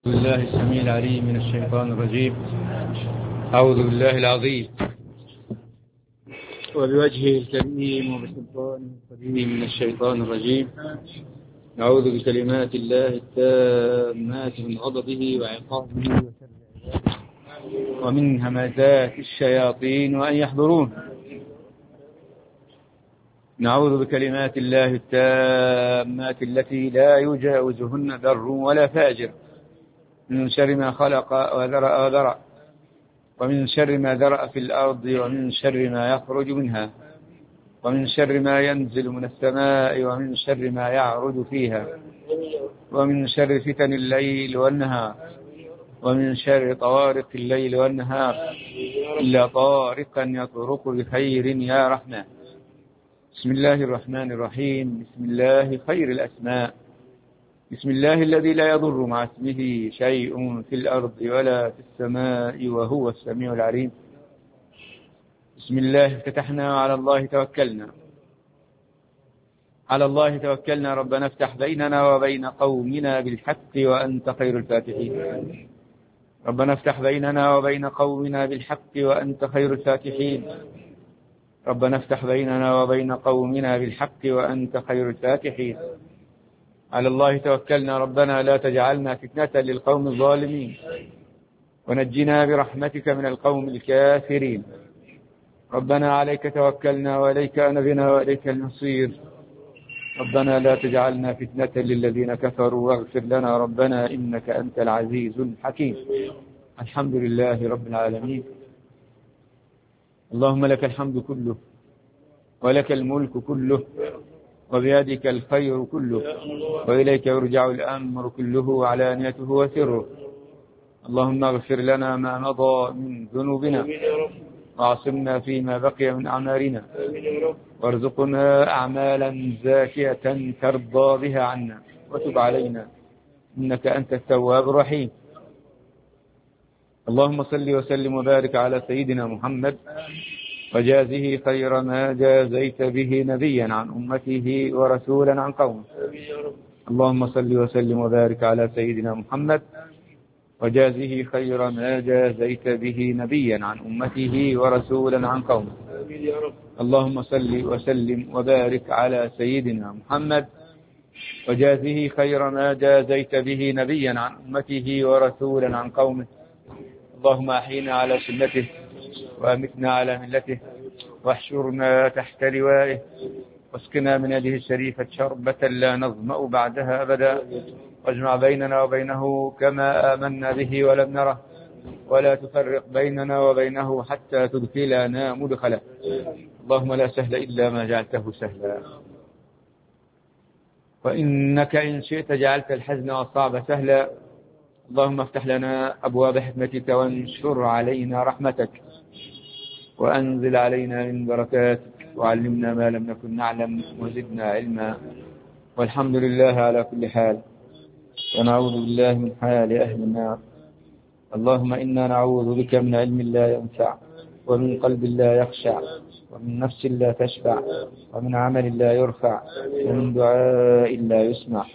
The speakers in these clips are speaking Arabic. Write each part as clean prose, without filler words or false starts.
بالله السميع العليم من الشيطان الرجيم. أعوذ بالله العظيم وبوجهه الكريم وبسلطانه القديم من الشيطان الرجيم. أعوذ بكلمات الله التامات من غضبه وعقابه وشر عباده ومن همزات الشياطين وأن يحضرون. نعوذ بكلمات الله التامات التي لا يجاوزهن بر ولا فاجر، من شر ما خلق وذرأ ومن شر ما ذرأ في الأرض ومن شر ما يخرج منها ومن شر ما ينزل من السماء ومن شر ما يعرج فيها ومن شر فتن الليل والنهار ومن شر طوارق الليل والنهار إلا طارقا يطرق بخير يا رحمن. بسم الله الرحمن الرحيم. بسم الله خير الأسماء. بسم الله الذي لا يضر مع اسمه شيء في الأرض ولا في السماء وهو السميع العليم. بسم الله افتتحنا على الله توكلنا. على الله توكلنا. ربنا افتح بيننا وبين قومنا بالحق وأنت خير الفاتحين. ربنا افتح بيننا وبين قومنا بالحق وأنت خير الفاتحين. ربنا افتح بيننا وبين قومنا بالحق وأنت خير الفاتحين. على الله توكلنا. ربنا لا تجعلنا فتنة للقوم الظالمين ونجنا برحمتك من القوم الكافرين. ربنا عليك توكلنا وإليك أنبنا وإليك المصير. ربنا لا تجعلنا فتنة للذين كفروا واغفر لنا ربنا إنك أنت العزيز الحكيم. الحمد لله رب العالمين. اللهم لك الحمد كله ولك الملك كله وبيدك الخير كله وإليك يرجع الأمر كله علانيته وسره. اللهم اغفر لنا ما مضى من ذنوبنا وعصمنا فيما بقي من أعمالنا وارزقنا أعمالا زاكية ترضى بها عنا وتب علينا إنك أنت التواب الرحيم. اللهم صل وسلم وبارك على سيدنا محمد وجازه خير ما جازيت به نبيا عن أمته ورسولا عن قومه. اللهم صل وسلم وبارك على سيدنا محمد وجازه خير ما جازيت به نبيا عن أمته ورسولا عن قومه. اللهم صل وسلم وبارك على سيدنا محمد وجازه خير ما جازيت به نبيا عن أمته ورسولا عن قومه. اللهم أحينا على سنته وأمتنا على ملته واحشرنا تحت لوائه واسقنا من يده الشريفة شربة لا نظمأ بعدها أبدا واجمع بيننا وبينه كما آمنا به ولم نره ولا تفرق بيننا وبينه حتى تدخلنا مدخلا. اللهم لا سهل إلا ما جعلته سهلا وإنك إن شئت جعلت الحزن والصعب سهلا. اللهم افتح لنا أبواب حكمتك وانشر علينا رحمتك وأنزل علينا من بركاتك وعلمنا ما لم نكن نعلم وزدنا علما. والحمد لله على كل حال ونعوذ بالله من حال أهل النار. اللهم إنا نعوذ بك من علم لا ينفع ومن قلب لا يخشع ومن نفس لا تشفع ومن عمل لا يرفع ومن دعاء لا يسمع.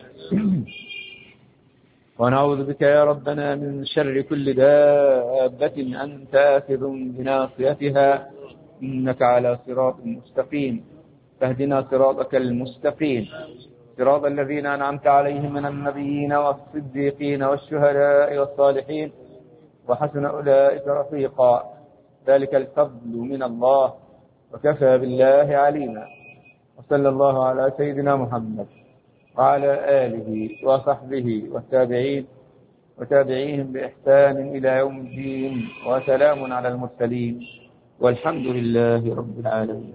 ونعوذ بك يا ربنا من شر كل دابة أنت آخذ بناصيتها إنك على صراط مستقيم. فاهدنا صراطك المستقيم صراط الذين أنعمت عليهم من النبيين والصديقين والشهداء والصالحين وحسن أولئك رفيقا. ذلك الفضل من الله وكفى بالله عليما. وصلى الله على سيدنا محمد وعلى آله وصحبه والتابعين وتابعيهم بإحسان إلى يوم الدين وسلام على المرسلين والحمد لله رب العالمين.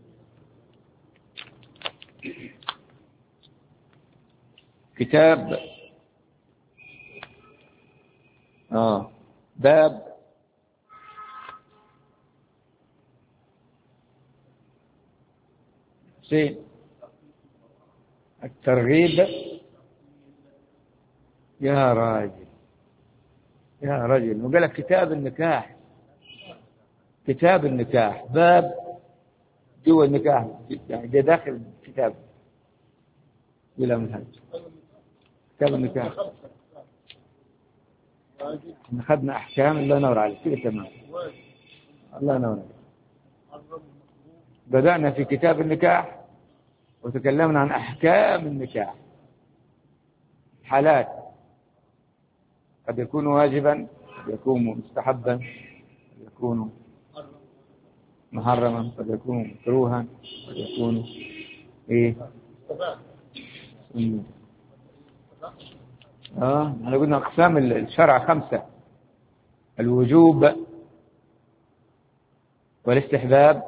كتاب باب الترغيب. يا راجل وقال لك كتاب النكاح. كتاب النكاح باب جوا النكاح يعني ده داخل كتاب بلا منهج. كتاب النكاح احنا أخذنا أحكام. الله ينور عليك كده تمام. الله ينور عليك. بدأنا في كتاب النكاح وتكلمنا عن أحكام النكاح. حالات قد يكون واجبا، قد يكون مستحبا، قد يكون محرما، قد يكون مكروها، قد يكون ايه احنا قلنا اقسام الشرع 5: الوجوب والاستحباب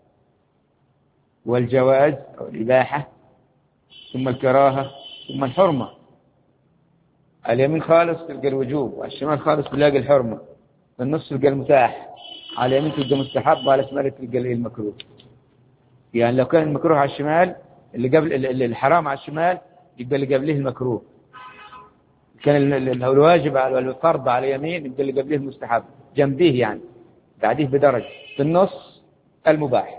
والجواز او الاباحه، ثم الكراهه، ثم الحرمه. اليمين خالص تلقى الوجوب، والشمال خالص تلاقي الحرمه، في النص تلقى المتاح، على اليمين تلقى مستحب، وعلى الشمال تلقى المكروه. يعني لو كان المكروه على الشمال، اللي قبل الحرام على الشمال، يبقى اللي قبله المكروه. كان الواجب على الفرض على اليمين، يبقى اللي قبله المستحب جنبيه، يعني بعديه بدرجة. في النص المباح.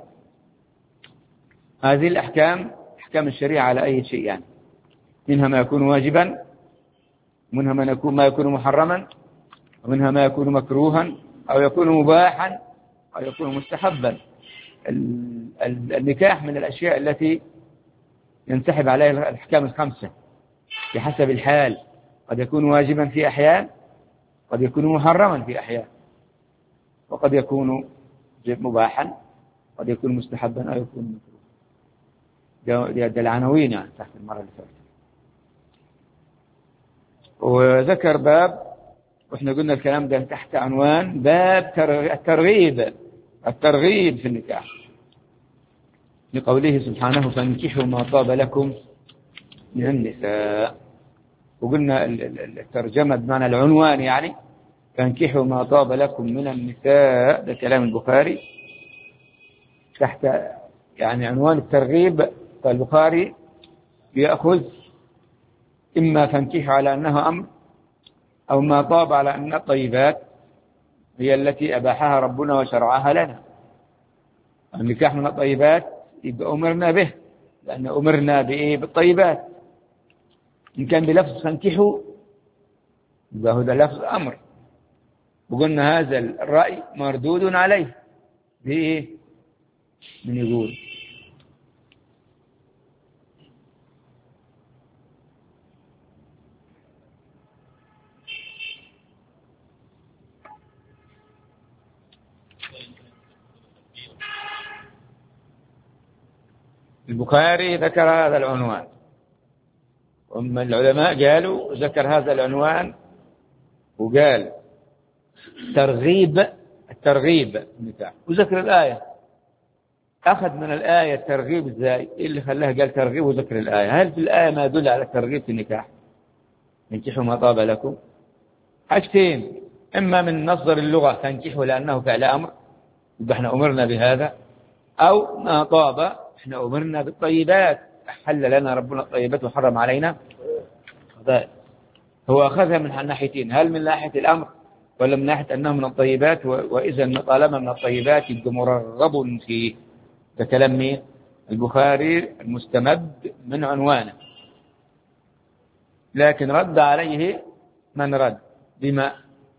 هذه الأحكام أحكام الشريعة على أي شيء، يعني منها ما يكون واجبا، ومنها ما يكون محرما، ومنها ما يكون مكروها أو يكون مباحا أو يكون مستحبا. النكاح من الأشياء التي ينسحب عليها الأحكام 5 بحسب الحال. قد يكون واجبا في أحيان، قد يكون محرما في أحيان، وقد يكون مباحا، قد يكون مستحبا أو يكون مكروها. ده العناوين يعني تحت المرة اللي فاتت. وذكر باب، واحنا قلنا الكلام ده تحت عنوان باب الترغيب في النكاح، لقوله سبحانه: فانكحوا ما طاب لكم من النساء. وقلنا الترجمة بمعنى العنوان، يعني فانكحوا ما طاب لكم من النساء، ده كلام البخاري تحت يعني عنوان الترغيب. فالبخاري بيأخذ إما فانكحوا على أنها أمر، أو ما طاب على أنها طيبات، هي التي أباحها ربنا وشرعها لنا. النكاح من الطيبات يبقى أمرنا به، لأن أمرنا بإيه؟ بالطيبات. إن كان بلفظ فانكحوا يبقى هذا لفظ أمر، وقلنا هذا الرأي مردود عليه بإيه؟ من يقول البخاري ذكر هذا العنوان، ومن العلماء قالوا ذكر هذا العنوان وقال الترغيب النكاح، وذكر الآية. أخذ من الآية الترغيب إزاي؟ إيه اللي خلاه قال ترغيب وذكر الآية؟ هل في الآية ما يدل على الترغيب في النكاح؟ انكحوا ما طاب لكم. حاجتين: إما من مصدر اللغة تنكحوا لأنه فعل أمر، يبقى احنا أمرنا بهذا، أو ما طاب احنا أمرنا بالطيبات، حل لنا ربنا الطيبات وحرم علينا الخبائث. هو أخذها من الناحيتين، هل من ناحية الأمر ولا من ناحية أنه من الطيبات؟ وإذا طالما من الطيبات يبقى مرغب فيه. ده كلام مين؟ البخاري المستمد من عنوانه. لكن رد عليه من رد بما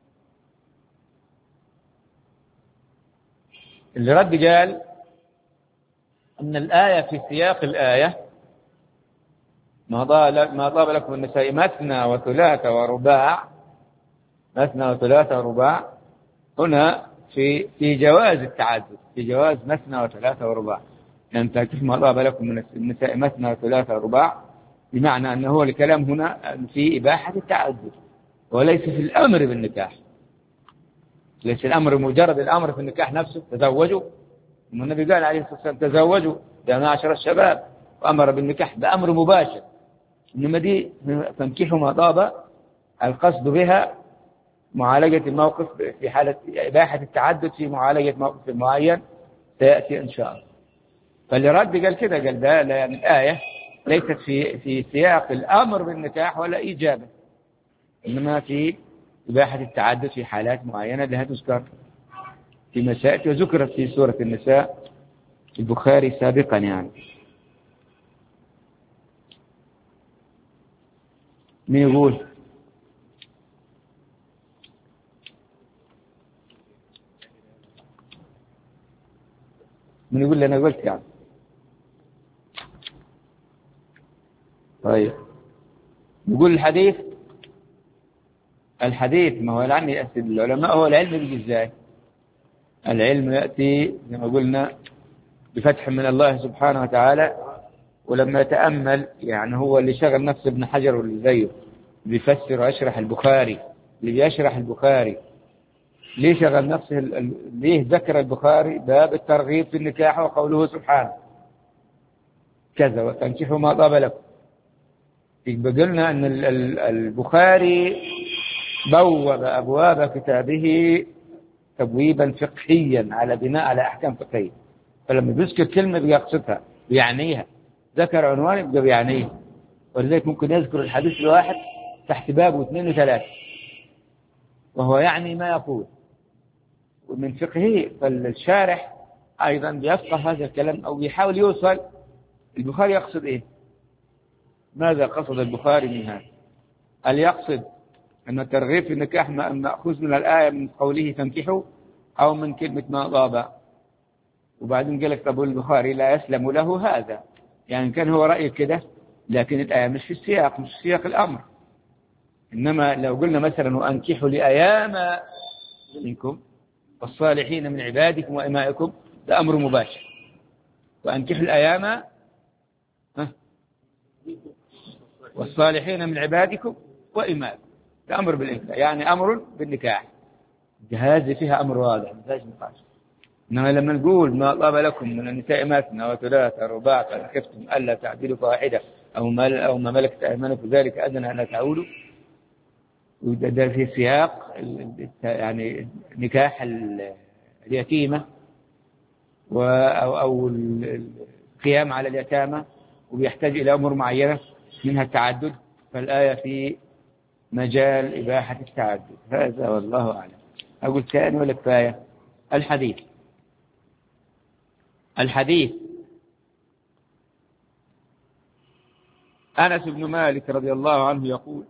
اللي رد قال أن الآية في سياق الآية ما طاب لكم النساء مثنى وثلاث ورباع، مثنى وثلاث ورباع، هنا في جواز التعدد، في جواز مثنى وثلاث ورباع. يعني تنكحوا ما طاب لكم من النساء مثنى وثلاث ورباع، بمعنى أنه هو الكلام هنا في إباحة التعدد وليس في الأمر بالنكاح. ليس الأمر مجرد الأمر في النكاح نفسه، تزوجوا. النبي قال عليه الصلاة والسلام: تزوجوا يا معشر الشباب، وأمر بالنكاح بأمر مباشر. إنما دي تنكحوا ما طاب، القصد بها معالجة الموقف في حالة إباحة التعدد، في معالجة موقف معين سيأتي إن شاء الله. فاللي رد قال كده، قال ده لأن الآية ليست في سياق الأمر بالنكاح ولا إيجابه، إنما في إباحة التعدد في حالات معينة لها تذكر في مسائل وذكرت في سورة النساء البخاري سابقا. يعني مين يقول؟ من يقول لي أنا قلت يعني. طيب يقول الحديث ما هو العلم يأتي العلماء، هو العلم بيجي ازاي؟ العلم يأتي زي ما قلنا بفتح من الله سبحانه وتعالى. ولما يتأمل يعني هو اللي شغل نفسه ابن حجر واللي زيه بيفسر ويشرح البخاري، اللي بيشرح البخاري ليه شغل نفسه ليه ذكر البخاري باب الترغيب في النكاح وقوله سبحانه كذا وتنكحوا ما طاب لكم. يبقى قلنا أن البخاري بوب أبواب كتابه تبويبا فقهيا على بناء على أحكام فقهية. فلما بيذكر كلمة بيقصدها بيعنيها، ذكر عنوان يبقى بيعنيه. ولذلك ممكن يذكر الحديث الواحد تحت باب واثنين وثلاثة وهو يعني ما يقول ومن فقهه. فالشارح أيضا بيفقه هذا الكلام أو يحاول يوصل البخاري يقصد إيه، ماذا قصد البخاري من هذا. هل يقصد أن الترغيب في النكاح مأخوذ من الآية من قوله تنكحوا أو من كلمة ما طاب؟ وبعدين قال لك طب البخاري لا يسلم له هذا، يعني كان هو رأيه كده لكن الآية مش في السياق، مش في سياق الأمر. إنما لو قلنا مثلا وأنكحوا لأيام منكم والصالحين من عبادكم وإمائكم ده أمر مباشر. وأنكحوا الأيام والصالحين من عبادكم وإمائكم ده أمر بالإنكاح، يعني أمر بالنكاح. هذه فيها أمر واضح ما فيهاش نقاش. إنما لما نقول ما طاب لكم من النساء مثنى وثلاث ورباع فإن خفتم ألا تعدلوا فواحدة أو ما ملكت أيمانكم ذلك أدنى ألا تعودوا، وده في سياق يعني نكاح اليتيمة أو القيام على اليتامى، وبيحتاج إلى أمور معينة منها التعدد. فالآية في مجال إباحة التعدد. هذا والله أعلم. أقول ثاني ولا كفاية؟ الحديث أنس بن مالك رضي الله عنه يقول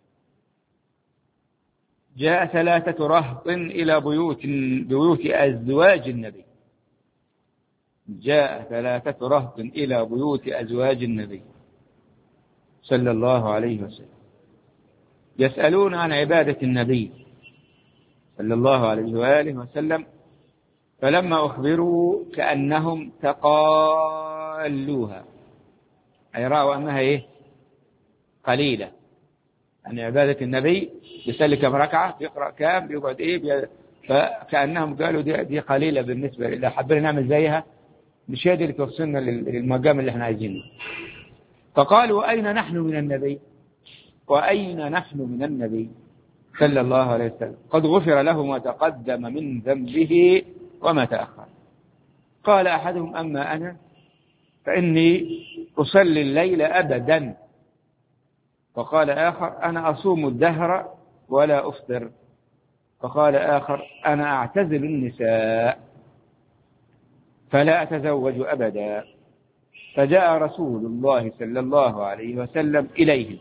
جاء 3 رهط إلى بيوت أزواج النبي. جاء 3 رهط إلى بيوت أزواج النبي صلى الله عليه وسلم يسألون عن عبادة النبي صلى الله عليه وآله وسلم، فلما أخبروا كأنهم تقالوها، أي رأوا أنها قليلة. يعني عبادة النبي يصلي كم ركعة، يقرأ كم، بيقعد فكأنهم قالوا دي قليلة بالنسبة إذا حبينا نعمل زيها مش هي دي اللي توصلنا للمقام اللي احنا عايزينه. فقالوا أين نحن من النبي، وأين نحن من النبي صلى الله عليه وسلم، قد غفر له ما تقدم من ذنبه وما تأخر. قال أحدهم أما أنا فإني أصلي الليل أبدا. وقال آخر أنا أصوم الدهر ولا أفطر. فقال آخر أنا أعتزل النساء فلا أتزوج أبدا. فجاء رسول الله صلى الله عليه وسلم إليهم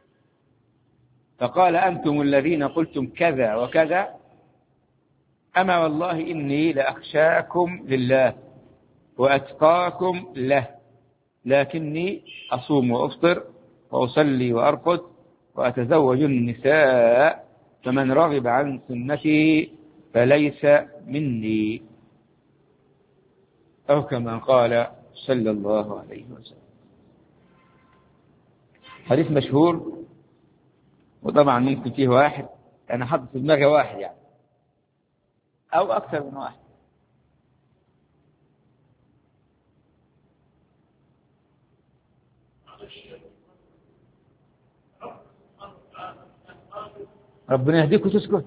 فقال أنتم الذين قلتم كذا وكذا، أما والله إني لأخشاكم لله وأتقاكم له، لكني أصوم وأفطر وأصلي وأرقد وأتزوج النساء، فمن رغب عن سنتي فليس مني، أو كما قال صلى الله عليه وسلم. حديث مشهور، وطبعا ممكن فيه واحد أنا حط في دماغي واحد يعني أو أكثر من واحد. ربنا يهديك وتسكت.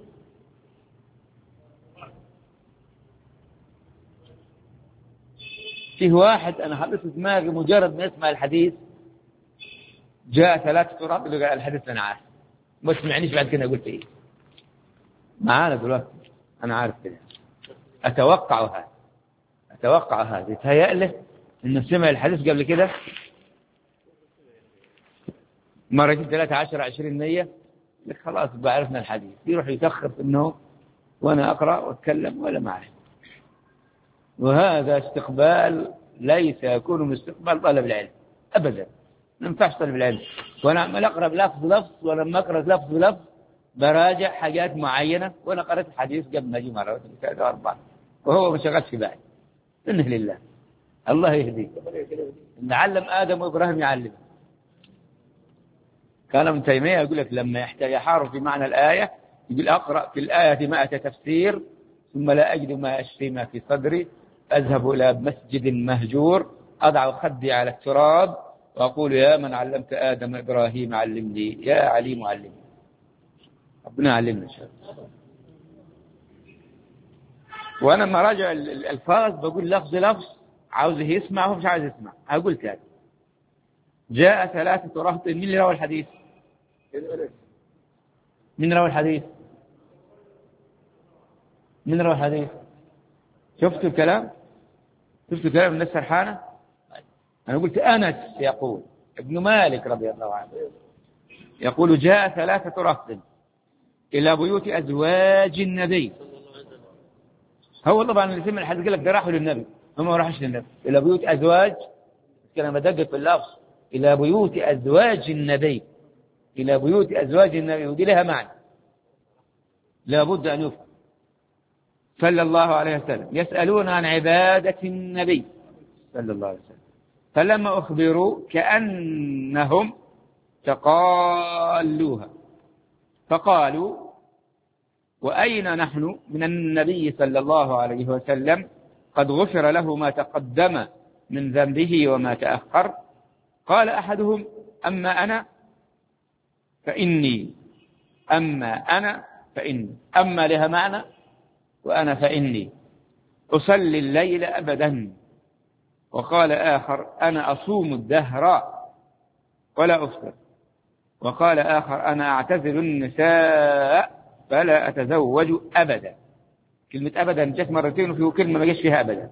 فيه واحد أنا حطيت في دماغي مجرد ما يسمع الحديث جاء 3 رهط اللي قال الحديث أنا عارف، ما سمعنيش بعد كده قلت إيه معانا دلوقتي. أنا عارف كده، أتوقع هذا يتهيأ له إنه سمع الحديث قبل كده مرتين 3 10 20 100. لك خلاص بعرفنا الحديث، يروح يتأخر في النوم وأنا أقرأ وأتكلم ولا معه. وهذا استقبال ليس يكون من استقبال طلب العلم أبدا. ما ينفعش طلب العلم. وأنا عمال أقرأ لفظ ولما أقرأ لفظ براجع حاجات معينة، وأنا قرأت الحديث قبل ما أجي مرة ثلاثة وأربعة وهو ما شغلش في بالي. إنه لله. الله يهديك. إن علم آدم وإبراهيم يعلم. كان ابن تيمية يقول لك لما يحار في معنى الآية يقول أقرأ في الآية 100 تفسير ثم لا أجد ما أشفي ما في صدري، أذهب إلى مسجد مهجور أضع خدي على التراب وأقول يا من علمت آدم إبراهيم علمني، يا عليم علمني. ربنا علمنا إن شاء الله. وأنا لما راجع الألفاظ بقول لفظ عاوزه يسمع ومش عاوز يسمع. أقول كذا جاء 3 رهط. من اللي روى الحديث؟ من روى الحديث؟ من روى الحديث؟ شفتوا الكلام؟ شفتوا الكلام الناس سرحانة؟ أنا قلت أنس يقول ابن مالك رضي الله عنه يقول جاء 3 رهط إلى بيوت أزواج النبي. هو طبعا اللي سمع الحديث قال لك ده راحوا للنبي، هم ما راحوش للنبي. إلى بيوت أزواج، كان بدقق في اللفظ، إلى بيوت أزواج النبي، إلى بيوت أزواج النبي، ودي لها معنى لابد أن يفهم. صلى الله عليه وسلم يسألون عن عبادة النبي صلى الله عليه وسلم، فلما أخبروا كأنهم تقالوها فقالوا وأين نحن من النبي صلى الله عليه وسلم قد غفر له ما تقدم من ذنبه وما تأخر. قال أحدهم أما أنا فإني، أما أنا فإني، أما لها معنى وأنا فإني أصلي الليل أبدا. وقال آخر أنا أصوم الدهر ولا أفطر. وقال آخر أنا أعتزل النساء فلا أتزوج أبدا. كلمة أبدا جت مرتين وفيه كلمة ما جاش فيها أبدا.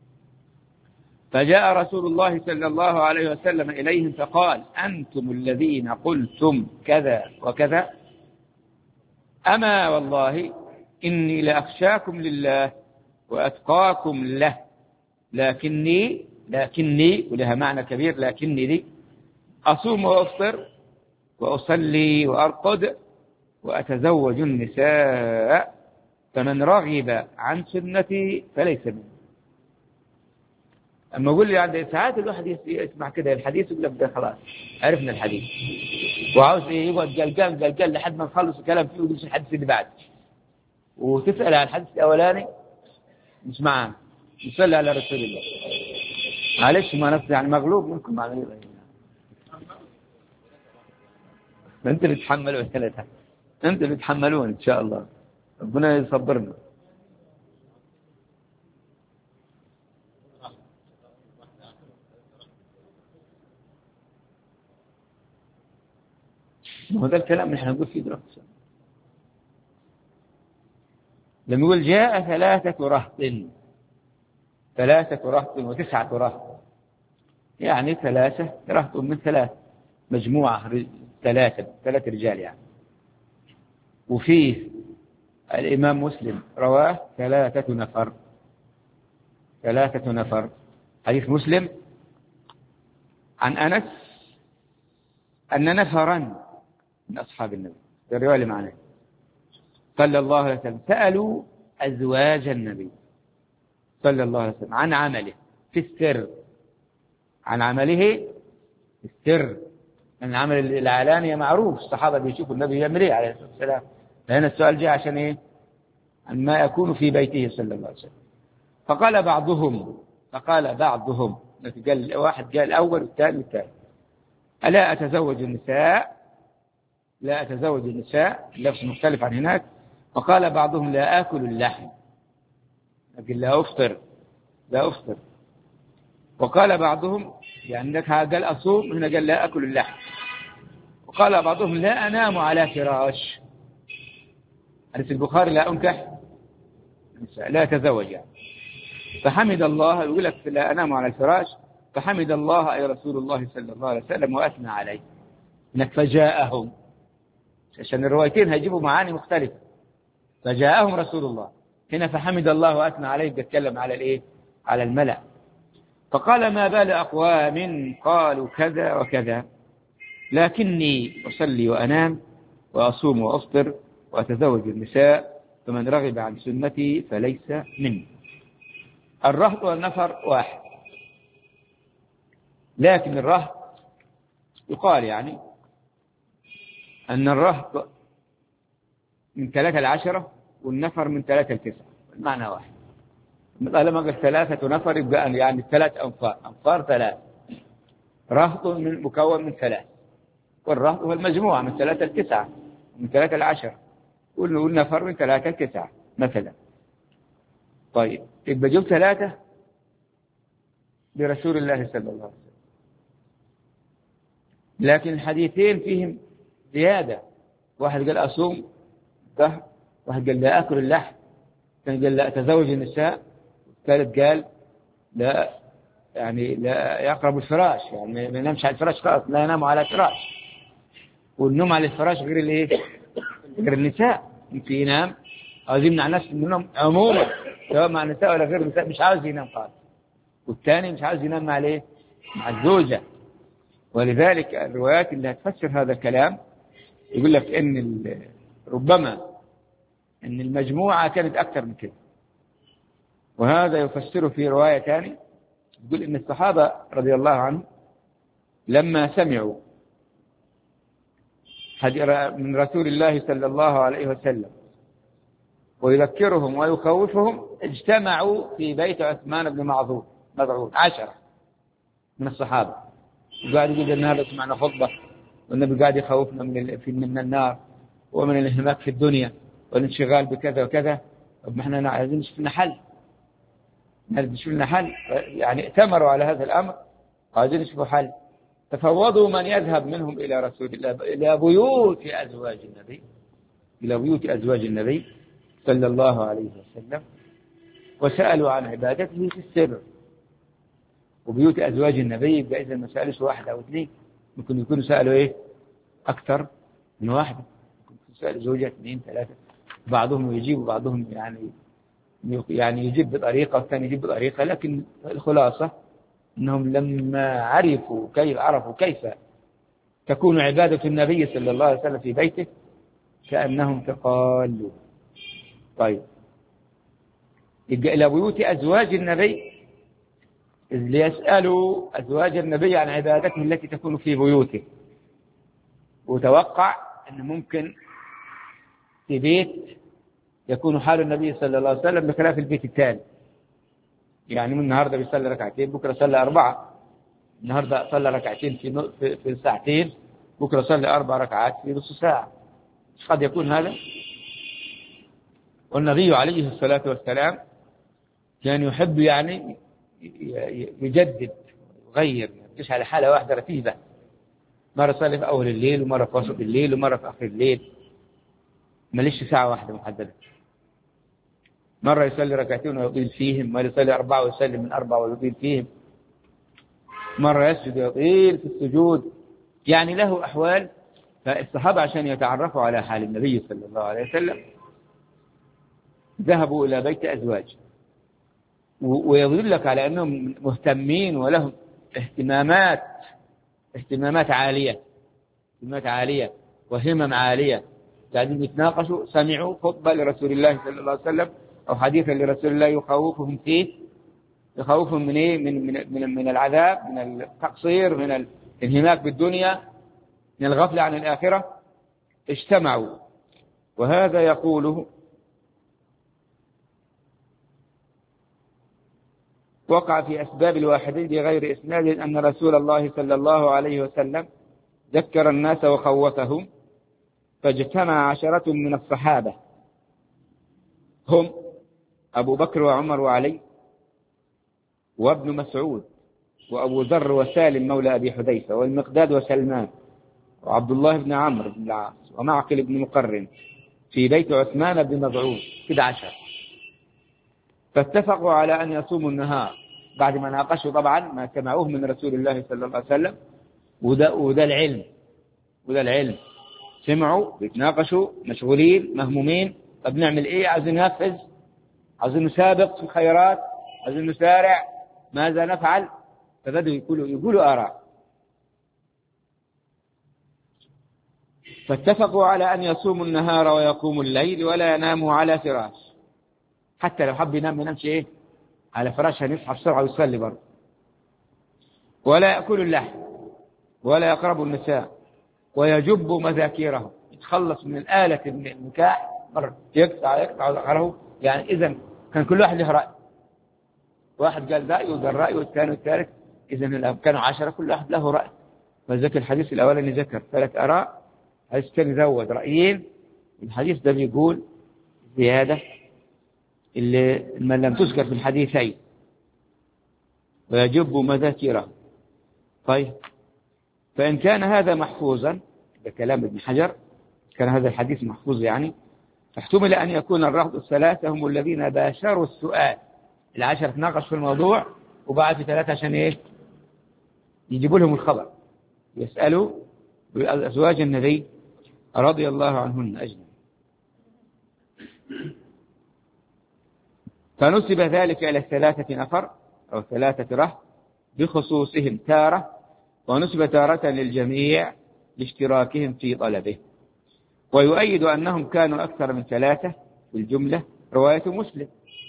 فجاء رسول الله صلى الله عليه وسلم إليهم فقال أنتم الذين قلتم كذا وكذا، أما والله إني لأخشاكم لله وأتقاكم له، لكني ولها معنى كبير، لكني دي أصوم وأفطر وأصلي وأرقد وأتزوج النساء، فمن رغب عن سنتي فليس مني. أما أقول لي عند ساعات الواحد يسمع كده الحديث يقول لك ده خلاص عرفنا الحديث، وعاوز يقعد قلقان لحد ما نخلص الكلام فيه ويقولش الحديث اللي بعد، وتسأل عن الحديث الأولاني مش معاه، يصلي على رسول الله. معلش ما نفسي يعني مغلوب منكم على ما أنت اللي تحملون ثلاثة، أنت اللي تحملون إن شاء الله، ربنا يصبرنا. وهذا الكلام اللي احنا نقول فيه دلوقتي. لما يقول جاء 3 رهط، 3 رهط و9 رهط، يعني 3 رهط من 3 مجموعة 3 رجال يعني. وفيه الإمام مسلم رواه 3 نفر، 3 نفر. حديث مسلم عن أنس أن نفرا من أصحاب النبي، الرواية اللي معنا، صلى الله عليه وسلم سألوا أزواج النبي صلى الله عليه وسلم عن عمله في السر، عن عمله في السر. من عمل العلانية معروف، الصحابة بيشوفوا النبي يعمل ايه عليه الصلاة والسلام، فهنا السؤال جاء عشان ايه؟ عن ما يكون في بيته صلى الله عليه وسلم. فقال بعضهم قال واحد قال الأول والثاني والثالث ألا أتزوج النساء، لا أتزوج النساء، لفظ مختلف عن هناك. وقال بعضهم لا آكل اللحم، لكن لا أفطر. وقال بعضهم يعني لك قال أصوم، هنا قال لا أكل اللحم. وقال بعضهم لا أنام على فراش، حديث البخاري لا أنكح لا أتزوج يعني. فحمد الله، يقول لك لا أنام على الفراش، فحمد الله أي رسول الله صلى الله عليه وسلم وأثنى عليه. إنك فجاءهم، عشان الروايتين هيجيبوا معاني مختلفة. فجاءهم رسول الله، هنا فحمد الله وأثنى عليه، بيتكلم على الإيه؟ على الملأ. فقال ما بال أقوام قالوا كذا وكذا لكني أصلي وأنام وأصوم وأفطر وأتزوج النساء فمن رغب عن سنتي فليس مني. الرهط والنفر واحد، لكن الرهط يقال يعني أن الرهط من 3 ل 10 والنفر من 3 ل 9، المعنى واحد. لما قال 3 نفر يبقى يعني 3 أنفار 3. رهط مكون من 3، والرهط هو المجموعة من 3 ل 9 من 3 ل 10، والنفر من 3 ل 9 مثلا. طيب يبقى جبت 3 لرسول الله صلى الله عليه وسلم، لكن الحديثين فيهم زيادة. واحد قال أصوم الدهر، واحد قال لا أكل اللحم، الثاني قال لا أتزوج النساء، الثالث قال لا يعني لا يقرب الفراش، يعني ما ينامش على الفراش خلاص، لا ينام على الفراش. والنوم على الفراش غير الايه؟ غير النساء. يمكن ينام عاوز يمنع نفسه من النوم عموما سواء مع النساء ولا غير النساء، مش عاوز ينام خالص. والثاني مش عاوز ينام مع الايه؟ مع الزوجة. ولذلك الروايات اللي هتفسر هذا الكلام يقول لك ان ربما ان المجموعة كانت اكثر من كده. وهذا يفسر في رواية ثانية يقول ان الصحابة رضي الله عنهم لما سمعوا من رسول الله صلى الله عليه وسلم ويذكرهم ويخوفهم اجتمعوا في بيت عثمان بن مظعون 10 من الصحابة. قاعد يقول النهارده سمعنا خطبة والنبي قاعد يخوفنا من النار ومن الانهماك في الدنيا والانشغال بكذا وكذا. طب ما احنا عايزين نشوف لنا حل، يعني ائتمروا على هذا الأمر عايزين يشوفوا حل. تفوضوا من يذهب منهم إلى رسول الله إلى بيوت أزواج النبي صلى الله عليه وسلم وسألوا عن عبادته في السر. وبيوت أزواج النبي يبقى إذا ما سألوش 1 أو 2، ممكن يكونوا سألوا إيه أكثر من 1، ممكن سألوا زوجة 2 3، بعضهم يجيب وبعضهم يعني يجيب بطريقة والثاني يجيب بطريقة. لكن الخلاصة أنهم لما عرفوا كيف تكون عبادة النبي صلى الله عليه وسلم في بيته كأنهم تقالوا. طيب إلى بيوت أزواج النبي ليسألوا أزواج النبي عن عبادته التي تكون في بيوته. وتوقع أن ممكن في بيت يكون حال النبي صلى الله عليه وسلم بخلاف البيت الثاني. يعني من النهاردة بيصلي 2 ركعتين بكرة صلى 4، النهاردة صلى 2 ركعتين في ساعتين بكرة صلى 4 ركعات في نص ساعة. مش قد يكون هذا؟ والنبي عليه الصلاة والسلام كان يحب يعني يجدد يغير، مش على حالة واحدة رتيبة، مرة صلي في أول الليل ومرة في وسط الليل ومرة في آخر الليل، ماليش ساعة واحدة محددة. مرة يصلي 2 ركعتين ويطيل فيهم، مرة يصلي 4 ويسلم من 4 ويطيل فيهم، مرة يسجد ويطيل في السجود، يعني له أحوال. فالصحابة عشان يتعرفوا على حال النبي صلى الله عليه وسلم ذهبوا إلى بيت أزواج، ويدلك على أنهم مهتمين ولهم اهتمامات عالية وهمم عالية، قاعدين يتناقشوا. سمعوا خطبة لرسول الله صلى الله عليه وسلم أو حديثا لرسول الله يخوفهم من إيه؟ من العذاب، من التقصير، من الانهماك بالدنيا، من الغفلة عن الآخرة. اجتمعوا. وهذا يقوله وقع في أسباب الواحدين بغير إسناد أن رسول الله صلى الله عليه وسلم ذكر الناس وخوفهم، فاجتمع 10 من الصحابة هم أبو بكر وعمر وعلي وابن مسعود وأبو ذر وسالم مولى أبي حذيفة والمقداد وسلمان وعبد الله بن عمرو بن العاص ومعقل بن مقرن في بيت عثمان بن مظعون 11. فاتفقوا على أن يصوموا النهار بعد ما ناقشوا طبعا ما سمعوه من رسول الله صلى الله عليه وسلم. وده العلم سمعوا بيتناقشوا مشغولين مهمومين. طب نعمل ايه؟ عايزين ننفذ، عايزين نسابق في الخيرات، عايزين نسارع، ماذا نفعل؟ فبدأوا يقولوا آراء. فاتفقوا على أن يصوموا النهار ويقوموا الليل ولا يناموا على فراش، حتى لو حب ينام ينامش إيه على فراش، هنصحى بسرعة ويصلي برضه. ولا يأكلوا اللحم ولا يقربوا النساء ويجبوا مذاكيرهم، يتخلص من الآلة النكاح مرة، يقطع ذكره. يعني إذا كان كل واحد له رأي، واحد قال رأي وقال رأي والثاني والثالث، إذا كانوا 10 كل واحد له رأي. فذكر الحديث الأولاني ذكر 3 آراء، الحديث الثاني زود رأيين. الحديث ده بيقول زيادة اللي من لم تذكر في الحديثين، ويجب مذاكره. طيب، فإن كان هذا محفوظا، بكلام ابن حجر، كان هذا الحديث محفوظ يعني، فاحتمل أن يكون الرهط الثلاثة هم الذين باشروا السؤال. 10 تناقش في الموضوع وبعد 3 عشان إيه؟ يجيبوا لهم الخبر، يسألوا أزواج النبي رضي الله عنهن أجمعين. فنسب ذلك إلى 3 نفر أو 3 رهط بخصوصهم تارة، ونسب تارة للجميع لاشتراكهم في طلبه. ويؤيد أنهم كانوا أكثر من 3 في الجملة رواية مسلم.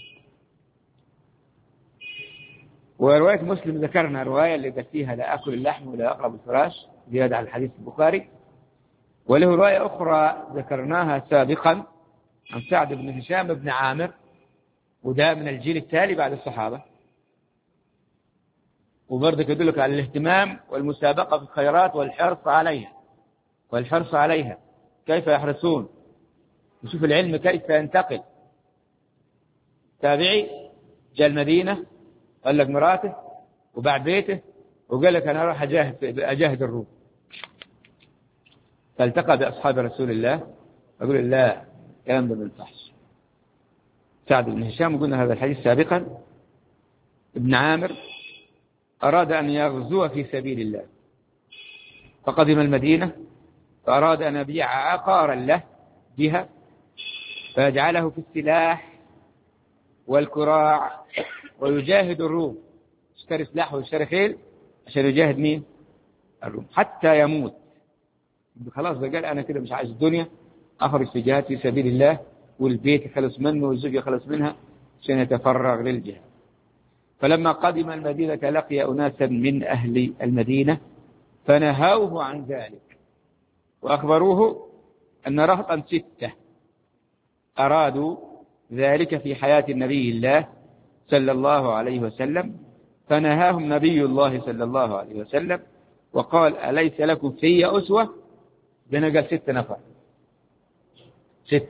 ورواية مسلم ذكرنا رواية اللي قال فيها لا أكل اللحم ولا أقرب الفراش، زيادة على الحديث البخاري. وله رواية أخرى ذكرناها سابقا عن سعد بن هشام بن عامر، وده من الجيل التالي بعد الصحابة، وبرضك يدلك على الاهتمام والمسابقة في الخيرات والحرص عليها كيف يحرصون. نشوف العلم كيف ينتقل. تابعي جاء المدينة قال لك مراته وبعد بيته وقال لك أنا أروح أجاهد الروم، فالتقى بأصحاب رسول الله أقول لا الكلام ده بالفحش. سعد بن هشام، وقلنا هذا الحديث سابقا، ابن عامر أراد أن يغزو في سبيل الله، فقدم المدينة فأراد أن يبيع عقارا له بها فيجعله في السلاح والكراع ويجاهد الروم، يشتري سلاح ويشتري خيل عشان يجاهد مين؟ الروم حتى يموت. خلاص ده قال أنا كده مش عايز الدنيا، أخرج في جهاد في سبيل الله، والبيت يخلص منه والزوج يخلص منها عشان يتفرغ للجهاد. فلما قدم المدينة لقي أناسا من أهل المدينة فنهوه عن ذلك، وأخبروه أن رهطا 6 أرادوا ذلك في حياة النبي الله صلى الله عليه وسلم، فنهاهم نبي الله صلى الله عليه وسلم وقال أليس لكم في أسوة؟ بنا قال 6 نفر 6.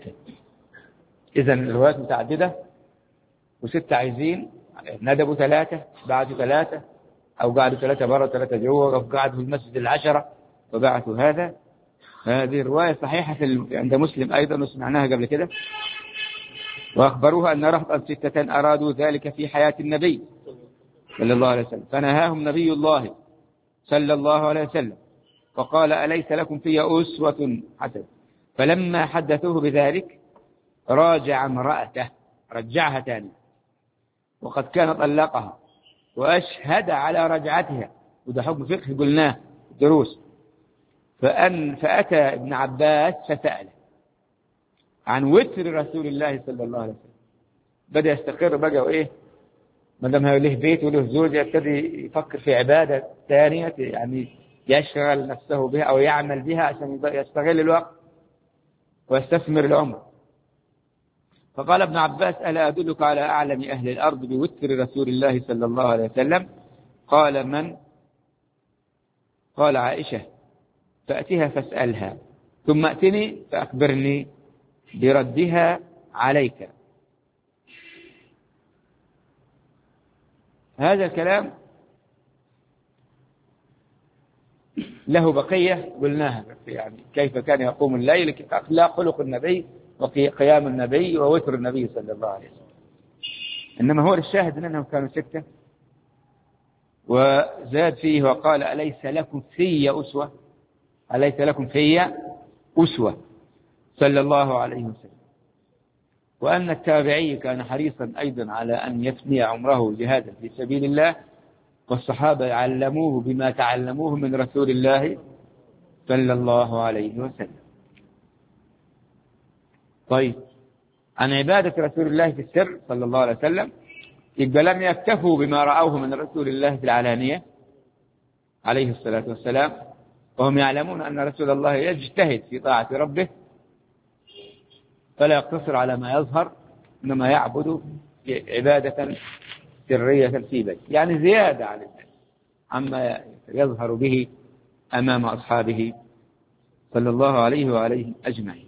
إذن الروايات متعددة، و6 عايزين ندبوا 3 بعدوا 3 أو قعدوا 3 برا 3 جوا أو قعدوا في المسجد 10 وبعثوا هذا. هذه رواية صحيحة عند مسلم أيضا وسمعناها قبل كده. وأخبروها أن رهطا 6 أرادوا ذلك في حياة النبي صلى الله عليه وسلم، فنهاهم نبي الله صلى الله عليه وسلم وقال أليس لكم في أسوة حسنة. فلما حدثوه بذلك راجع امرأته، رجعها تاني، وقد كان طلقها وأشهد على رجعتها، وده حكم فقه قلناه دروس. فأتى ابن عباس فسأله عن وتر رسول الله صلى الله عليه وسلم، بدأ يستقر بقى وإيه، ما دام له بيت وله زوجة يبتدي يفكر في عبادة ثانية، يعني يشغل نفسه بها أو يعمل بها عشان يستغل الوقت ويستثمر العمر. فقال ابن عباس ألا أدلك على أعلم أهل الأرض بوتر رسول الله صلى الله عليه وسلم؟ قال من؟ قال عائشة، فأتها فاسألها ثم أتني فأخبرني بردها عليك. هذا الكلام له بقية قلناها، يعني كيف كان يقوم الليل، لا خلق النبي وقيام النبي ووتر النبي صلى الله عليه وسلم. إنما هو الشاهد أنهم كانوا 6. وزاد فيه وقال أليس لكم في أسوة، أليس لكم في أسوة صلى الله عليه وسلم. وأن التابعي كان حريصا أيضا على أن يفني عمره جهادا في سبيل الله، والصحابة علموه بما تعلموه من رسول الله صلى الله عليه وسلم. طيب، عن عبادة رسول الله في السر صلى الله عليه وسلم، يبقى لم يكتفوا بما رأوه من رسول الله في العلانية عليه الصلاة والسلام، وهم يعلمون أن رسول الله يجتهد في طاعة ربه فلا يقتصر على ما يظهر، إنما يعبد عبادة سرية في بيت، يعني زيادة عن الناس عما يظهر به أمام أصحابه صلى الله عليه وعليه أجمعين.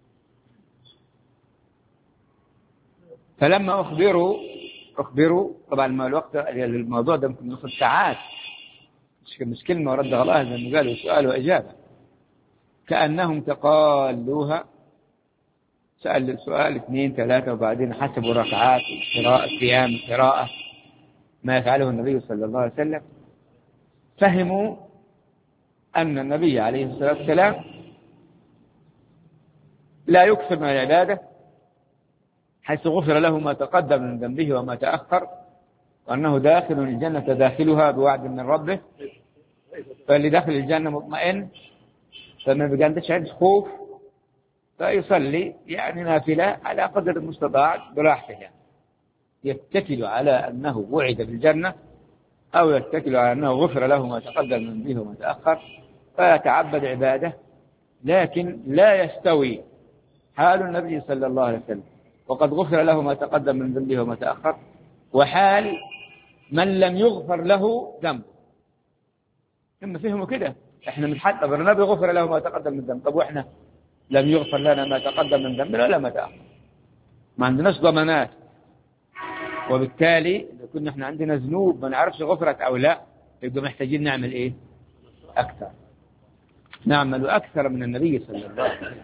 فلما أخبروا طبعا الوقت الموضوع ده ممكن ياخذ ساعات، مش كلمة ورد غلاها زي ما قالوا سؤال وإجابة، كأنهم تقالوها، سأل سؤال 2 3 وبعدين حسبوا ركعات قراءة قيام قراءة ما يفعله النبي صلى الله عليه وسلم، فهموا أن النبي عليه الصلاة والسلام لا يكثر من العبادة حيث غفر له ما تقدم من ذنبه وما تأخر، وأنه داخل الجنة داخلها بوعد من ربه، فاللي داخل الجنة مطمئن، فما بيقدرش عنده خوف، فيصلي يعني نافلة على قدر المستطاع براحته، يعني يتكل على أنه وعد بالجنة أو يتكل على أنه غفر له ما تقدم من ذنبه وما تأخر، فيتعبد عبادة. لكن لا يستوي حال النبي صلى الله عليه وسلم وقد غفر له ما تقدم من ذنبه وما تأخر، وحال من لم يغفر له ذنبه. هم فهموا كده، احنا متحدث النبي غفر له ما تقدم من ذنبه، طب واحنا لم يغفر لنا ما تقدم من ذنبنا ولا ما تأخر، ما عندناش ضمانات، وبالتالي إذا كنا احنا عندنا ذنوب ما نعرفش غفرت أو لا، يبقى محتاجين نعمل إيه؟ أكثر، نعمل أكثر من النبي صلى الله عليه وسلم.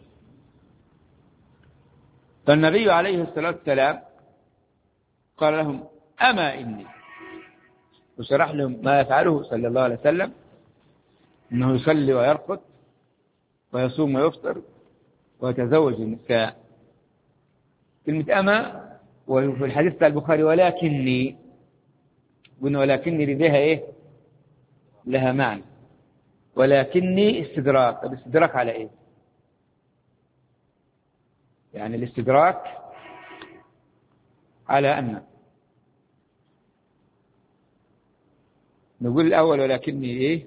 فالنبي عليه الصلاة والسلام قال لهم أما إني، وشرح لهم ما يفعله صلى الله عليه وسلم، أنه يصلي ويرقد ويصوم ويفطر ويتزوج النساء. كلمة أما وفي الحديث بتاع البخاري ولكني، قلنا ولكني لديها إيه؟ لها معنى، ولكني استدراك. طب استدراك على إيه؟ يعني الاستدراك على أن نقول الأول ولكني إيه؟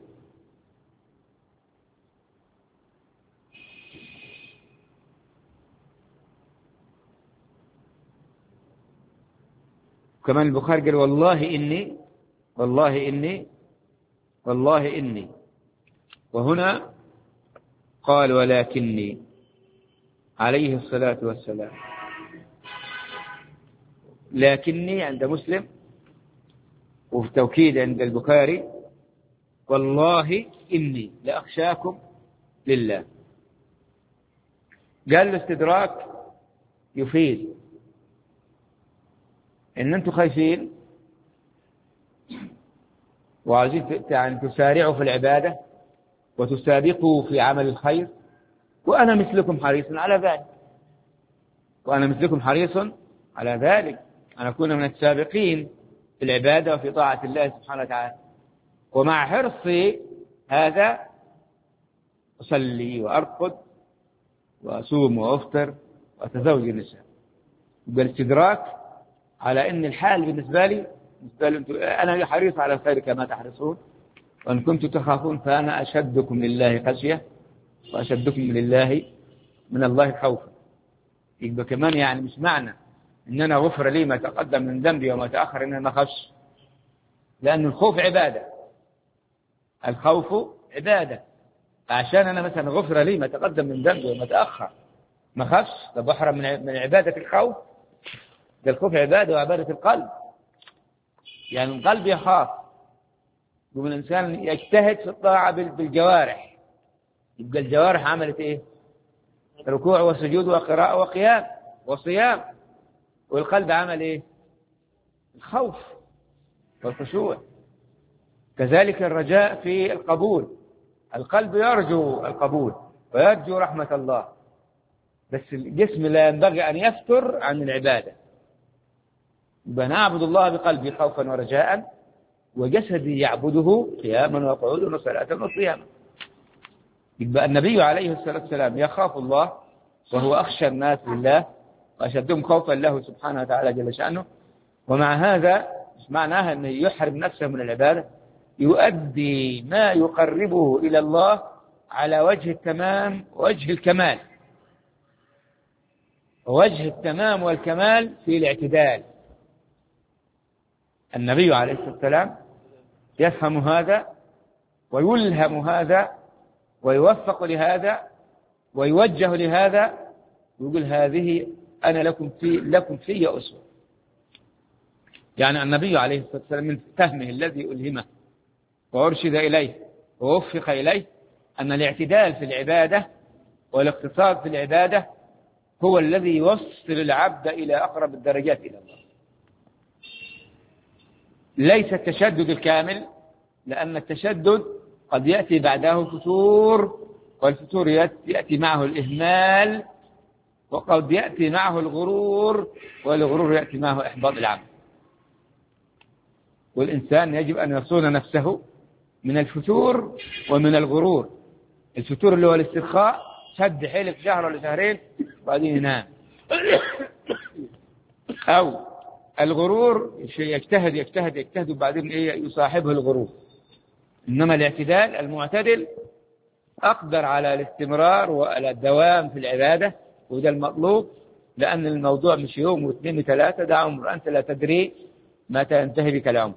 كمان البخاري قال والله إني والله إني والله إني، وهنا قال ولكني عليه الصلاة والسلام. لكني عند مسلم، وفي توكيد عند البخاري والله إني لأخشاكم لله. قال الاستدراك يفيد إن أنتم خايفين وعايزين يعني تسارعوا في العبادة وتسابقوا في عمل الخير، وأنا مثلكم حريص على ذلك، وأنا مثلكم حريص على ذلك أن أكون من السابقين في العبادة وفي طاعة الله سبحانه وتعالى. ومع حرصي هذا أصلي وأرقد وأصوم وأفطر وأتزوج النساء. يبقى الاستدراك على أن الحال بالنسبة لي أنا حريص على الخير كما تحرصون، وإن كنتم تخافون فأنا أشدكم لله خشية وأشدكم لله من الله خوفا. يبقى كمان يعني مش معنى إن أنا غفر لي ما تقدم من ذنبي وما تأخر إن أنا ما أخافش، لأن الخوف عبادة، الخوف عبادة. عشان أنا مثلا غفر لي ما تقدم من ذنبي وما تأخر ما أخافش، طب أحرم من عبادة الخوف؟ ده الخوف عبادة وعبادة القلب، يعني القلب يخاف، ومن الإنسان يجتهد في الطاعة بالجوارح، يبقى الجوارح عملت إيه؟ ركوع وسجود وقراءة وقيام وصيام، والقلب عمل إيه؟ الخوف والخشوع. كذلك الرجاء في القبول، القلب يرجو القبول ويرجو رحمة الله، بس الجسم لا ينبغي أن يفتر عن العبادة. يبقى نعبد الله بقلبي خوفا ورجاء، وجسدي يعبده قياما وقعودا وصلاة وصياما. يبقى النبي عليه الصلاة والسلام يخاف الله، وهو أخشى الناس لله وأشدهم خوفا له سبحانه وتعالى جل شأنه. ومع هذا مش معناها أنه يحرم نفسه من العبادة، يؤدي ما يقربه إلى الله على وجه التمام ووجه الكمال. ووجه التمام والكمال في الاعتدال. النبي عليه الصلاة والسلام يفهم هذا ويلهم هذا ويوفق لهذا ويوجه لهذا، ويقول هذه أنا لكم في أسوة. يعني النبي عليه الصلاة والسلام من فهمه الذي ألهمه وأرشد إليه ووفق إليه أن الاعتدال في العبادة والاقتصاد في العبادة هو الذي يوصل العبد إلى أقرب الدرجات إلى الله. ليس التشدد الكامل، لأن التشدد قد يأتي بعده فتور، والفتور يأتي معه الإهمال، وقد يأتي معه الغرور، والغرور يأتي معه إحباط العمل. والإنسان يجب أن يصون نفسه من الفتور ومن الغرور. الفتور اللي هو الاسترخاء، شد حيلك شهر ولا شهرين وبعدين ينام. أو الغرور يجتهد وبعدين يصاحبه الغرور. إنما الاعتدال المعتدل أقدر على الاستمرار وعلى الدوام في العبادة، وده المطلوب، لأن الموضوع مش يوم واثنين وثلاثة، ده عمر أنت لا تدري متى ينتهي بك العمر.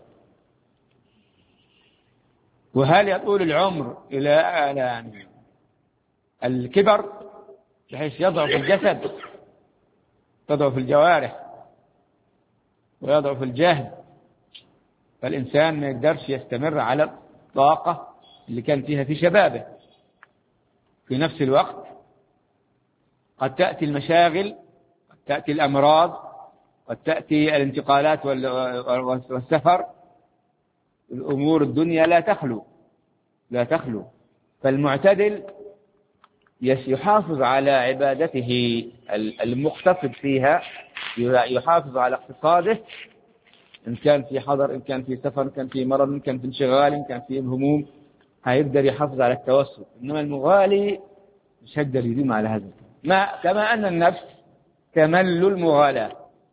وهل يطول العمر إلى يعني الكبر بحيث يضعف الجسد، تضعف الجوارح ويضعف الجهد، فالإنسان ما يقدرش يستمر على الطاقة اللي كان فيها في شبابه. في نفس الوقت قد تأتي المشاغل، قد تأتي الأمراض، قد تأتي الانتقالات والسفر. الأمور الدنيا لا تخلو. فالمعتدل يحافظ على عبادته المقتصد فيها، يحافظ على اقتصاده، إن كان في حضر، إن كان في سفر، إن كان في مرض، إن كان في انشغال، إن كان في هموم، هيقدر يحافظ على التوسط. إنما المغالي مش هيقدر يدوم على هذا. كما أن النفس تمل المغالاة.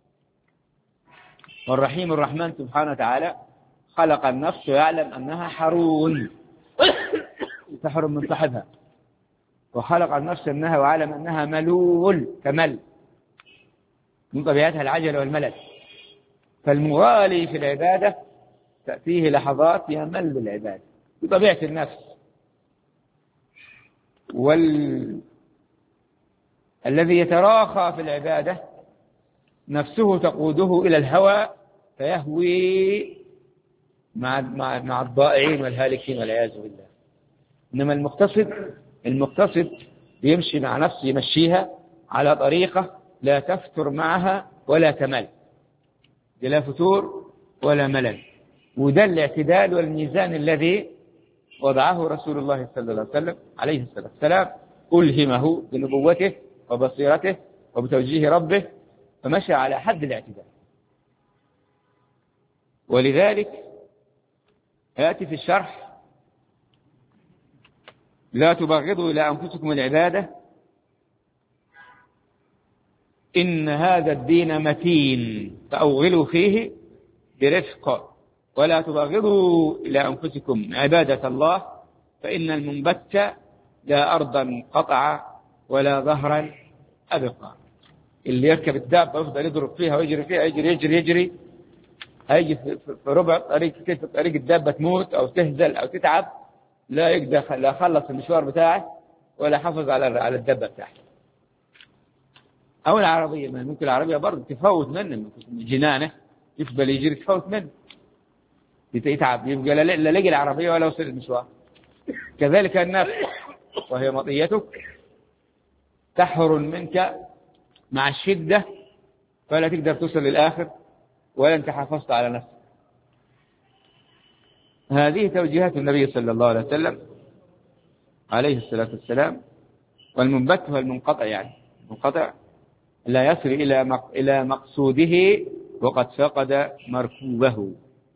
والرحيم الرحمن سبحانه وتعالى خلق النفس ويعلم أنها حرون تحرم من صاحبها، وخلق النفس أنها وعلم أنها ملول كمل، من طبيعتها العجل والملل. فالمغالي في العبادة تأتيه لحظات يمل بالعبادة بطبيعة النفس. الذي يتراخى في العبادة نفسه تقوده إلى الهوى فيهوي مع الضائعين والهالكين والعياذ بالله. إنما المقتصد يمشي مع نفسه، يمشيها على طريقة لا تفتر معها ولا تمل، لا فتور ولا ملل. وده الاعتدال والميزان الذي وضعه رسول الله صلى الله عليه الصلاة والسلام، ألهمه بنبوته وبصيرته وبتوجيه ربه، فمشى على حد الاعتدال. ولذلك يأتي في الشرح: لا تبغضوا إلى أنفسكم العبادة إن هذا الدين متين فأوغلوا فيه برفق، ولا تبغضوا إلى أنفسكم عبادة الله فإن المنبت لا أرضا قطع ولا ظهرا أبقى. اللي يركب الدابة يفضل يضرب فيها ويجري فيها، يجري هيجي في ربع طريق، كيف طريق الدابة تموت أو تهزل أو تتعب، لا يقدر لا خلص المشوار بتاعه ولا حافظ على الدابة بتاعته. أو العربية، ما ممكن العربية برضه تفوت منه، جنانه يفضل يجري تفوت منه، يتعب، يبقى لا لقي العربية ولا وصل المشوار. كذلك النفس وهي مطيتك تحر منك مع الشدة، فلا تقدر توصل للآخر ولا أنت حافظت على نفسك. هذه توجيهات النبي صلى الله عليه وسلم عليه الصلاة والسلام. والمنبت هو المنقطع، يعني منقطع، لا يصل إلى مقصوده وقد فقد مركوبه.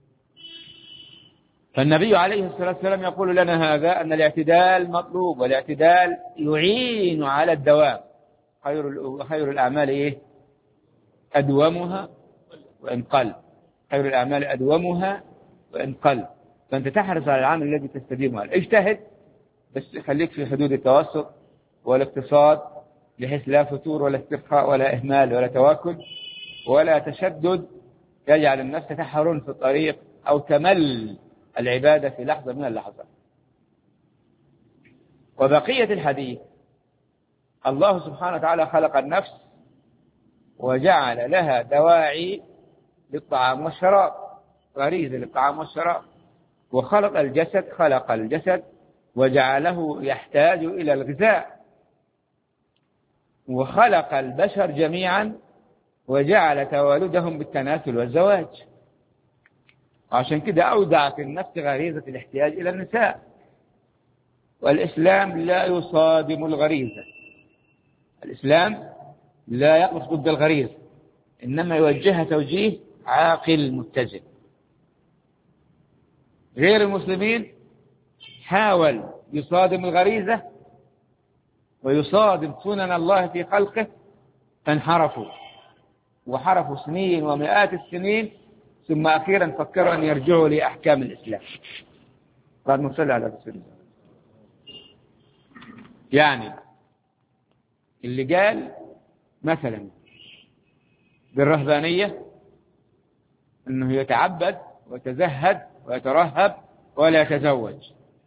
فالنبي عليه الصلاة والسلام يقول لنا هذا، أن الاعتدال مطلوب، والاعتدال يعين على الدوام. خير الأعمال إيه؟ أدومها وإن قل. خير الأعمال أدومها وإن قل. فأنت تحرص على العمل الذي تستديمه. اجتهد، بس خليك في حدود التوسط والاقتصاد، بحيث لا فتور ولا استرخاء ولا إهمال ولا تواكل ولا تشدد يجعل النفس تحرن في الطريق أو تمل العبادة في لحظة من اللحظات. وبقية الحديث، الله سبحانه وتعالى خلق النفس وجعل لها دواعي للطعام والشراب، غريزة للطعام والشراب. وخلق الجسد وجعله يحتاج إلى الغذاء. وخلق البشر جميعا وجعل توالدهم بالتناسل والزواج. وعشان كده أودع في النفس غريزة الاحتياج إلى النساء. والإسلام لا يصادم الغريزة، الإسلام لا يقف ضد الغريزة، إنما يوجهها توجيه عاقل متزن. غير المسلمين حاول يصادم الغريزة ويصادم سنن الله في خلقه، فانحرفوا وحرفوا سنين ومئات السنين، ثم أخيرا فكروا أن يرجعوا لأحكام الإسلام. بعد ما صلى على رسول الله. يعني اللي قال مثلا بالرهبانية أنه يتعبد ويتزهد ويترهب ولا يتزوج،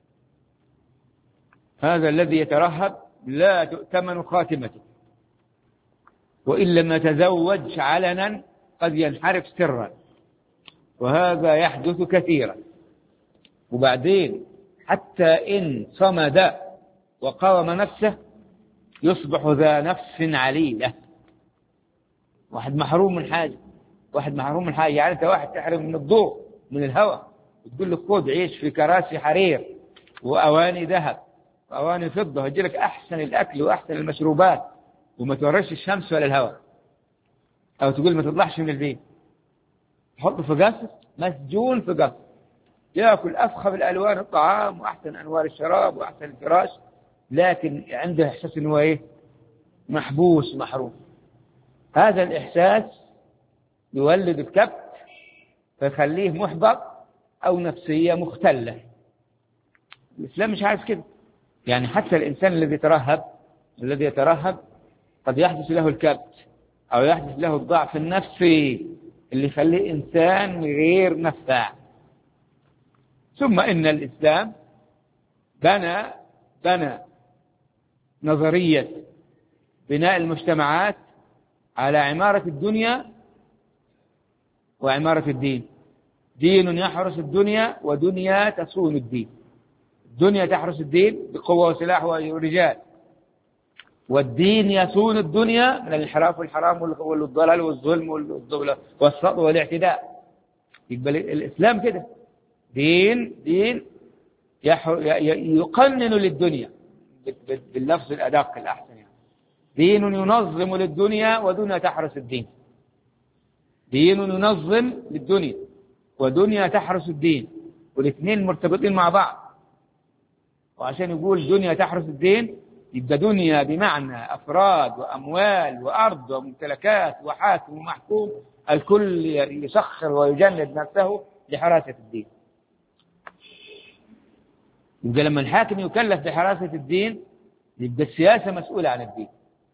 هذا الذي يترهب لا تؤتمن خاتمته، وإن لم يتزوج علنا قد ينحرف سرا، وهذا يحدث كثيرا. وبعدين حتى إن صمد وقاوم نفسه يصبح ذا نفس عليلة. واحد محروم من حاجة، يعني أنت واحد تحرم من الضوء من الهواء وتقول له خذ عيش في كراسي حرير وأواني ذهب وأواني فضة ويجي لك أحسن الأكل وأحسن المشروبات وما تورش الشمس ولا الهواء، أو تقول ما تطلعش من البيت، تحطه في قصر، مسجون في قصر، يأكل أفخم الألوان الطعام وأحسن أنواع الشراب وأحسن الفراش، لكن عنده إحساس إنه إيه؟ محبوس محروم. هذا الإحساس يولد الكبت فيخليه محبط أو نفسية مختلة. الإسلام مش عارف كده. يعني حتى الإنسان الذي يترهب قد يحدث له الكبت أو يحدث له الضعف النفسي اللي يخليه إنسان غير نفاع. ثم إن الإسلام بنى نظرية بناء المجتمعات على عمارة الدنيا وعمارة الدين. دين يحرس الدنيا ودنيا تصون الدين. الدنيا تحرس الدين بقوة وسلاح ورجال، والدين يصون الدنيا من الانحراف والحرام والضلال والظلم والسطو والاعتداء. يقبل الإسلام كده، دين يقنن للدنيا باللفظ الأدق الأحسن، يعني دين ينظم للدنيا ودنيا تحرس الدين. دين ينظم للدنيا ودنيا تحرس الدين، والاثنين مرتبطين مع بعض. وعشان يقول دنيا تحرس الدين يبقى دنيا بمعنى أفراد وأموال وأرض وممتلكات وحاكم ومحكوم، الكل يسخر ويجند نفسه لحراسة الدين. يبقى لما الحاكم يكلف بحراسة الدين يبقى السياسة مسؤولة عن الدين.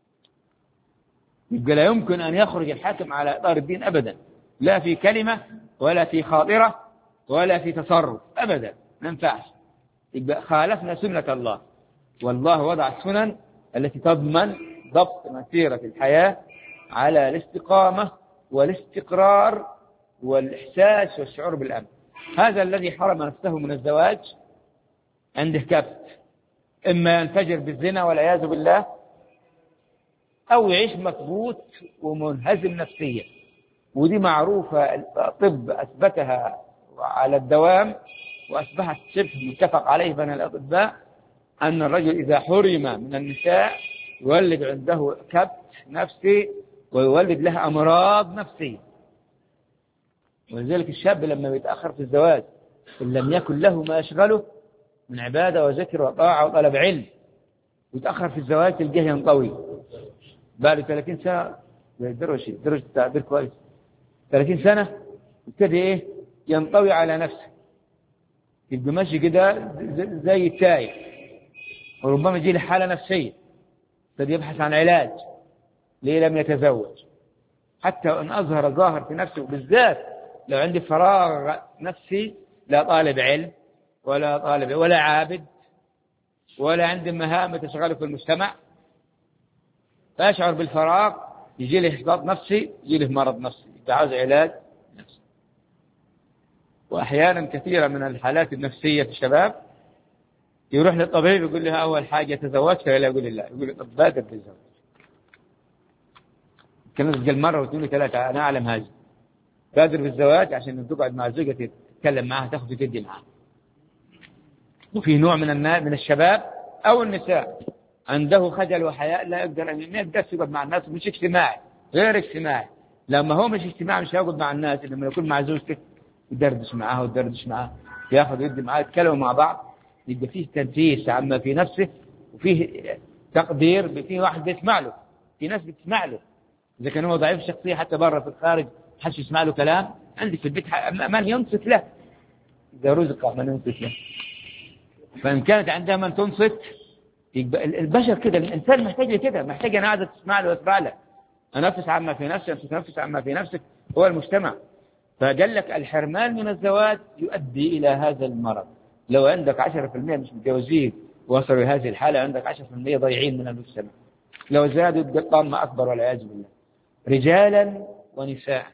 يبقى لا يمكن أن يخرج الحاكم على إطار الدين أبدا، لا في كلمة ولا في خاطرة ولا في تصرف أبدا، ما ينفعش. يبقى خالفنا سنة الله، والله وضع السنن التي تضمن ضبط مسيرة الحياة على الاستقامة والاستقرار والإحساس والشعور بالأمن. هذا الذي حرم نفسه من الزواج عنده كبت، إما ينفجر بالزنا والعياذ بالله، أو يعيش مكبوت ومنهزم نفسيا. ودي معروفة، الطب أثبتها على الدوام، وأصبحت شبه متفق عليه بين الأطباء أن الرجل إذا حرم من النساء يولد عنده كبت نفسي ويولد لها أمراض نفسية. ولذلك الشاب لما بيتأخر في الزواج إن لم يكن له ما يشغله من عبادة وذكر وطاعة وطلب علم، ويتأخر في الزواج تلقاه ينطوي بعد 30 سنة. درجة التعبير كويس، 30 سنة يبتدي ينطوي على نفسه، يبقى ماشي كده زي التايه، وربما يجي له حالة نفسية، يبتدي يبحث عن علاج. ليه لم يتزوج؟ حتى إن أظهر ظاهر في نفسه، بالذات لو عندي فراغ نفسي، لا طالب علم ولا عابد ولا عندي مهام تشغله في المجتمع، فأشعر بالفراغ، يجي له إحباط نفسي، يجي له مرض نفسي، عاوز علاج نفسي. وأحيانا كثيرا من الحالات النفسية في الشباب يروح للطبيب يقول له أول حاجة تزوجت ولا؟ يقول لا، يقول له طب بادر بالزواج. كلمة قال مرة واثنين وثلاثة، أنا أعلم هذا، بادر بالزواج عشان تقعد مع زوجتك تتكلم معها، تاخذ وتدي معها. وفي نوع من الشباب أو النساء عنده خجل وحياء، لا يقدر يقعد مع الناس، مش اجتماعي، غير اجتماعي. لما هو مش اجتماعي مش هيقعد مع الناس. لما يكون مع زوجته يدردش معها ياخذ ويدي معها، يتكلموا مع بعض، يبقى فيه تنفيس عما في نفسه، وفيه تقدير، فيه واحد بيسمع له، في ناس بتسمع له. إذا كان هو ضعيف الشخصية حتى برا في الخارج حش يسمع له كلام، عندي في البيت من ينصت له، إذا رزق من ينصت له. فإن كانت عندها من تنصت، البشر كده، الإنسان محتاج كده، محتاج أنا قاعدة تسمع له وأسمع له، أنفس عما في نفسي، أنت تنفس عما في نفسك، هو المجتمع. فقال لك الحرمان من الزواج يؤدي إلى هذا المرض. لو عندك 10% مش متجوزين وصلوا لهذه الحالة، عندك 10% ضايعين من المجتمع. لو زادوا يبقى الطامة أكبر والعياذ بالله، رجالا ونساء.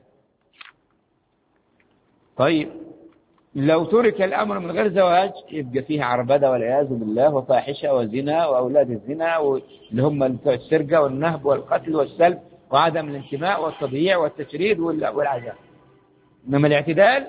طيب لو ترك الأمر من غير زواج يبقى فيه عربدة والعياذ بالله، وفاحشة وزنا وأولاد الزنا، اللي هم السرقة والنهب والقتل والسلب وعدم الانتماء والتضييع والتشريد والعذاب. إنما الاعتدال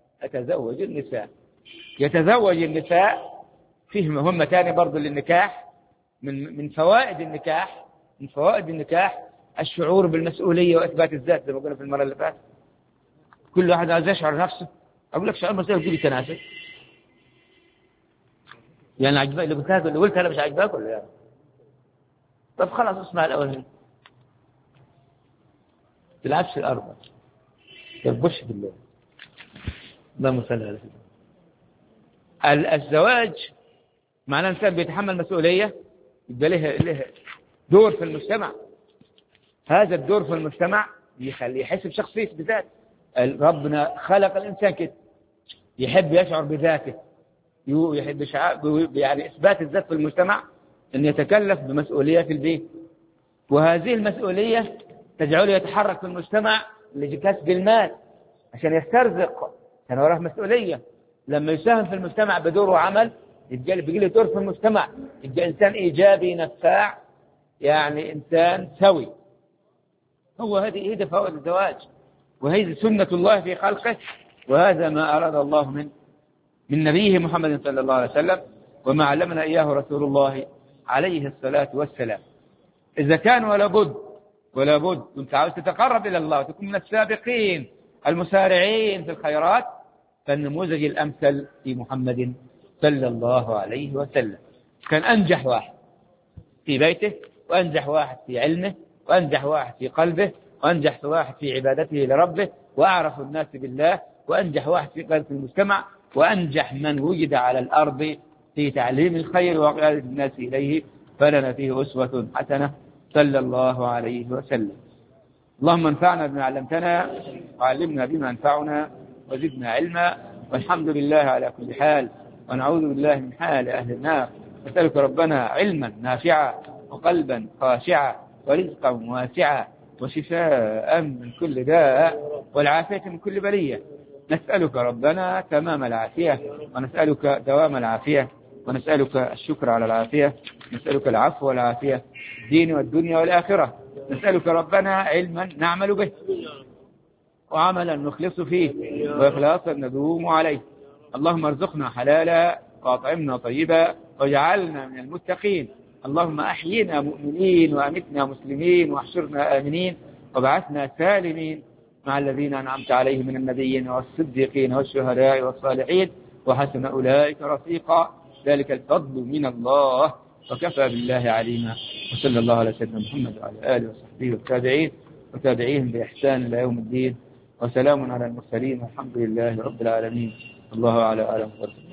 يتزوج النساء فيه مهمة ثانية برضو للنكاح. من فوائد النكاح الشعور بالمسؤولية وإثبات الذات، زي ما قلنا في المرة اللي فاتت. كل واحد عايز يشعر نفسه. أقول لك شعور مسؤولية تجيب تناسب، يعني عجبك اللي قلتها اللي قلتها، أنا مش عجبك ولا يعني؟ طب خلاص اسمع الأول، تلعبش الأرض، تبش بالله. اللهم صل على سيدنا. الزواج معناه الإنسان بيتحمل مسؤولية، يبقى له دور في المجتمع. هذا الدور في المجتمع يخليه يحس بشخصيته بذاته. ربنا خلق الإنسان كده، يحب يشعر بذاته، يحب يعني إثبات الذات في المجتمع، أن يتكلف بمسؤولية في البيت، وهذه المسؤولية تجعله يتحرك في المجتمع لكسب المال عشان يسترزق، كان وراه مسؤولية. لما يساهم في المجتمع بدور وعمل بيجي له دور في المجتمع، يبقى إنسان إيجابي نفاع، يعني إنسان سوي. هذه فوائد الزواج، وهذه سنة الله في خلقه، وهذا ما أراد الله من نبيه محمد صلى الله عليه وسلم، وما علمنا إياه رسول الله عليه الصلاة والسلام. إذا كان ولا بد كنت عاوز تتقرب إلى الله وتكون من السابقين المسارعين في الخيرات، فالنموذج الأمثل في محمد صلى الله عليه وسلم. كان أنجح واحد في بيته، وأنجح واحد في علمه، وأنجح واحد في قلبه، وأنجح واحد في عبادته لربه، وأعرف الناس بالله، وأنجح واحد في قلب المجتمع، وأنجح من وجد على الأرض في تعليم الخير وقيادة الناس إليه، فلنا فيه أسوة حسنة صلى الله عليه وسلم. اللهم انفعنا بما علمتنا، وعلمنا بما ينفعنا، وزدنا علما، والحمد لله على كل حال، ونعوذ بالله من حال أهل النار. نسألك ربنا علما نافعا، وقلبا خاشعا، ورزقا واسعا، وشفاء من كل داء، والعافية من كل بلية. نسألك ربنا تمام العافية، ونسألك دوام العافية، ونسألك الشكر على العافية، نسألك العفو والعافية الدين والدنيا والآخرة. نسألك ربنا علما نعمل به، وعملا نخلص فيه، وإخلاصا ندوم عليه. اللهم ارزقنا حلالا، وأطعمنا طيبا، واجعلنا من المتقين. اللهم أحينا مؤمنين وأمتنا مسلمين واحشرنا آمنين وابعثنا سالمين مع الذين أنعمت عليهم من النبيين والصديقين والشهداء والصالحين وحسن أولئك رفيقا. ذلك الفضل من الله وكفى بالله عليما. وصلى الله على سيدنا محمد وعلى آله وصحبه والتابعين وتابعيهم بإحسان إلى يوم الدين. وسلام على المرسلين والحمد لله رب العالمين. الله على آله وصحبه.